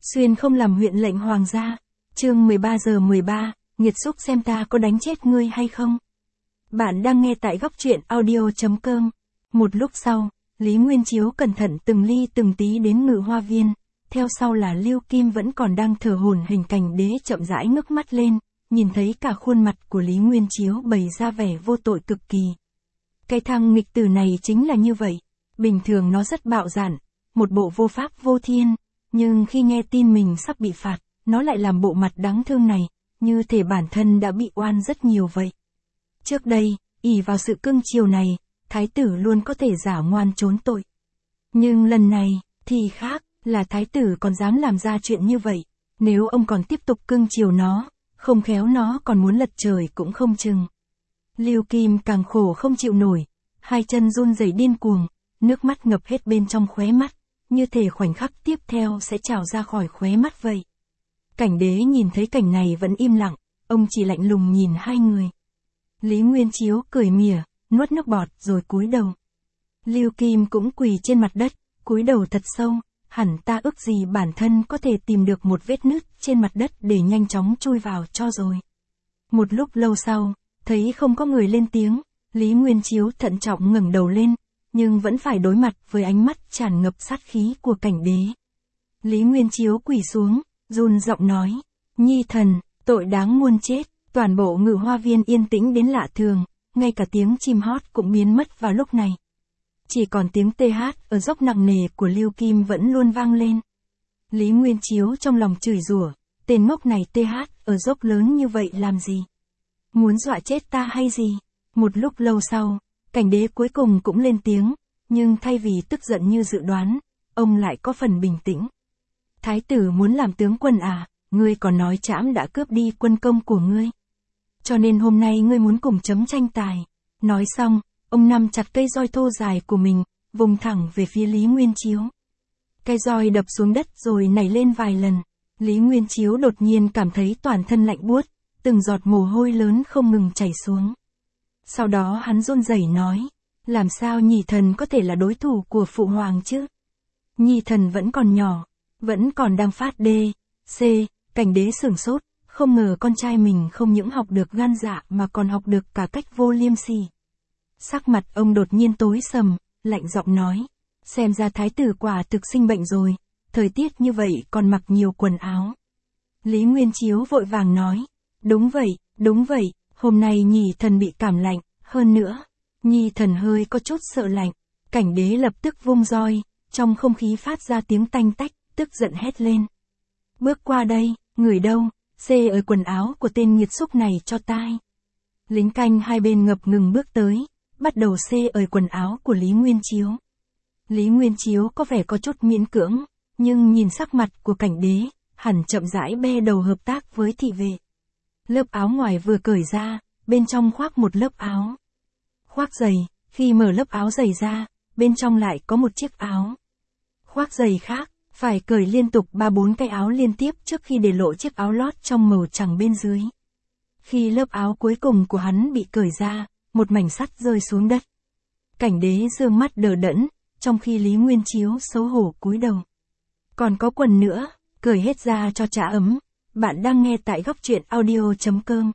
Xuyên không làm huyện lệnh hoàng gia. Chương 13:13, nghiệt xúc xem ta có đánh chết ngươi hay không. Bạn đang nghe tại góc truyện audio.com. Một lúc sau, Lý Nguyên Chiếu cẩn thận từng ly từng tí đến Ngự Hoa Viên, theo sau là Lưu Kim vẫn còn đang thở hổn hển. Cảnh Đế chậm rãi ngước mắt lên, nhìn thấy cả khuôn mặt của Lý Nguyên Chiếu bày ra vẻ vô tội cực kỳ. Cái thằng nghịch tử này chính là như vậy, bình thường nó rất bạo dạn, một bộ vô pháp vô thiên, nhưng khi nghe tin mình sắp bị phạt, nó lại làm bộ mặt đáng thương này, như thể bản thân đã bị oan rất nhiều vậy. Trước đây, ỷ vào sự cưng chiều này, thái tử luôn có thể giả ngoan trốn tội. Nhưng lần này, thì khác, là thái tử còn dám làm ra chuyện như vậy. Nếu ông còn tiếp tục cưng chiều nó, không khéo nó còn muốn lật trời cũng không chừng. Lưu Kim càng khổ không chịu nổi, hai chân run rẩy điên cuồng, nước mắt ngập hết bên trong khóe mắt, như thể khoảnh khắc tiếp theo sẽ trào ra khỏi khóe mắt vậy. Cảnh Đế nhìn thấy cảnh này vẫn im lặng, ông chỉ lạnh lùng nhìn hai người. Lý Nguyên Chiếu cười mỉa, nuốt nước bọt rồi cúi đầu. Lưu Kim cũng quỳ trên mặt đất, cúi đầu thật sâu, hẳn ta ước gì bản thân có thể tìm được một vết nứt trên mặt đất để nhanh chóng chui vào cho rồi. Một lúc lâu sau, thấy không có người lên tiếng, Lý Nguyên Chiếu thận trọng ngẩng đầu lên, nhưng vẫn phải đối mặt với ánh mắt tràn ngập sát khí của Cảnh Đế. Lý Nguyên Chiếu quỳ xuống, run giọng nói, Nhi thần, tội đáng muôn chết. Toàn bộ Ngự Hoa Viên yên tĩnh đến lạ thường, ngay cả tiếng chim hót cũng biến mất vào lúc này. Chỉ còn tiếng tê hát ở dốc nặng nề của Lưu Kim vẫn luôn vang lên. Lý Nguyên Chiếu trong lòng chửi rủa, tên ngốc này tê hát ở dốc lớn như vậy làm gì? Muốn dọa chết ta hay gì? Một lúc lâu sau, Cảnh Đế cuối cùng cũng lên tiếng, nhưng thay vì tức giận như dự đoán, ông lại có phần bình tĩnh. Thái tử muốn làm tướng quân à, ngươi còn nói trẫm đã cướp đi quân công của ngươi. Cho nên hôm nay ngươi muốn cùng chấm tranh tài. Nói xong, ông nắm chặt cây roi thô dài của mình, vùng thẳng về phía Lý Nguyên Chiếu. Cây roi đập xuống đất rồi nảy lên vài lần. Lý Nguyên Chiếu đột nhiên cảm thấy toàn thân lạnh buốt, từng giọt mồ hôi lớn không ngừng chảy xuống. Sau đó hắn run rẩy nói, làm sao Nhị thần có thể là đối thủ của phụ hoàng chứ? Nhị thần vẫn còn nhỏ, vẫn còn đang phát đê, c. Cảnh Đế sửng sốt, không ngờ con trai mình không những học được gan dạ mà còn học được cả cách vô liêm sỉ. Sắc mặt ông đột nhiên tối sầm, lạnh giọng nói, xem ra thái tử quả thực sinh bệnh rồi, thời tiết như vậy còn mặc nhiều quần áo. Lý Nguyên Chiếu vội vàng nói, đúng vậy, hôm nay Nhị thần bị cảm lạnh, hơn nữa, Nhị thần hơi có chút sợ lạnh. Cảnh Đế lập tức vung roi, trong không khí phát ra tiếng tanh tách, tức giận hét lên. Bước qua đây, người đâu? Xê ở quần áo của tên nghiệt xúc này cho tai. Lính canh hai bên ngập ngừng bước tới, bắt đầu xê ở quần áo của Lý Nguyên Chiếu. Lý Nguyên Chiếu có vẻ có chút miễn cưỡng, nhưng nhìn sắc mặt của Cảnh Đế, hẳn chậm rãi be đầu hợp tác với thị vệ. Lớp áo ngoài vừa cởi ra, bên trong khoác một lớp áo. Khoác giày, khi mở lớp áo giày ra, bên trong lại có một chiếc áo. Khoác giày khác, phải cởi liên tục 3-4 cái áo liên tiếp trước khi để lộ chiếc áo lót trong màu trắng bên dưới. Khi lớp áo cuối cùng của hắn bị cởi ra, một mảnh sắt rơi xuống đất. Cảnh Đế dương mắt đờ đẫn, trong khi Lý Nguyên Chiếu xấu hổ cúi đầu. Còn có quần nữa, cởi hết ra cho trả ấm. Bạn đang nghe tại góc truyện audio.com.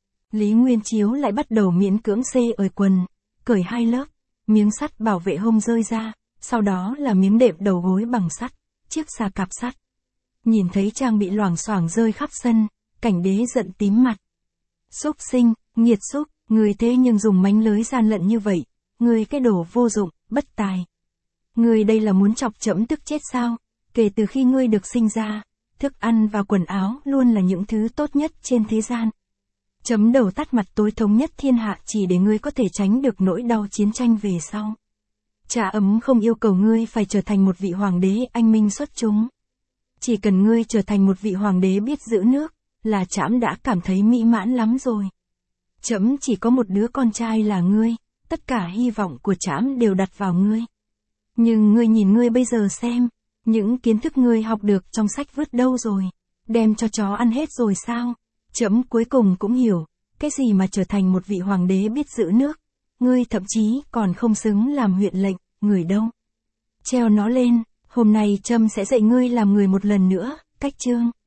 Lý Nguyên Chiếu lại bắt đầu miễn cưỡng xê ở quần, cởi 2 lớp, miếng sắt bảo vệ hông rơi ra, sau đó là miếng đệm đầu gối bằng sắt, chiếc xà cạp sắt. Nhìn thấy trang bị loảng xoảng rơi khắp sân, Cảnh Đế giận tím mặt. Xúc sinh, nghiệt xúc, người thế nhưng dùng mánh lới gian lận như vậy, người cái đồ vô dụng, bất tài. Người đây là muốn chọc trẫm tức chết sao? Kể từ khi ngươi được sinh ra, thức ăn và quần áo luôn là những thứ tốt nhất trên thế gian. Chấm đầu tắt mặt tối thống nhất thiên hạ chỉ để ngươi có thể tránh được nỗi đau chiến tranh về sau. Trà ấm không yêu cầu ngươi phải trở thành một vị hoàng đế anh minh xuất chúng. Chỉ cần ngươi trở thành một vị hoàng đế biết giữ nước, là trẫm đã cảm thấy mỹ mãn lắm rồi. Trẫm chỉ có một đứa con trai là ngươi, tất cả hy vọng của trẫm đều đặt vào ngươi. Nhưng ngươi nhìn ngươi bây giờ xem, những kiến thức ngươi học được trong sách vứt đâu rồi, đem cho chó ăn hết rồi sao? Trẫm cuối cùng cũng hiểu, cái gì mà trở thành một vị hoàng đế biết giữ nước. Ngươi thậm chí còn không xứng làm huyện lệnh, người đâu. Treo nó lên, hôm nay trẫm sẽ dạy ngươi làm người một lần nữa, Cách chương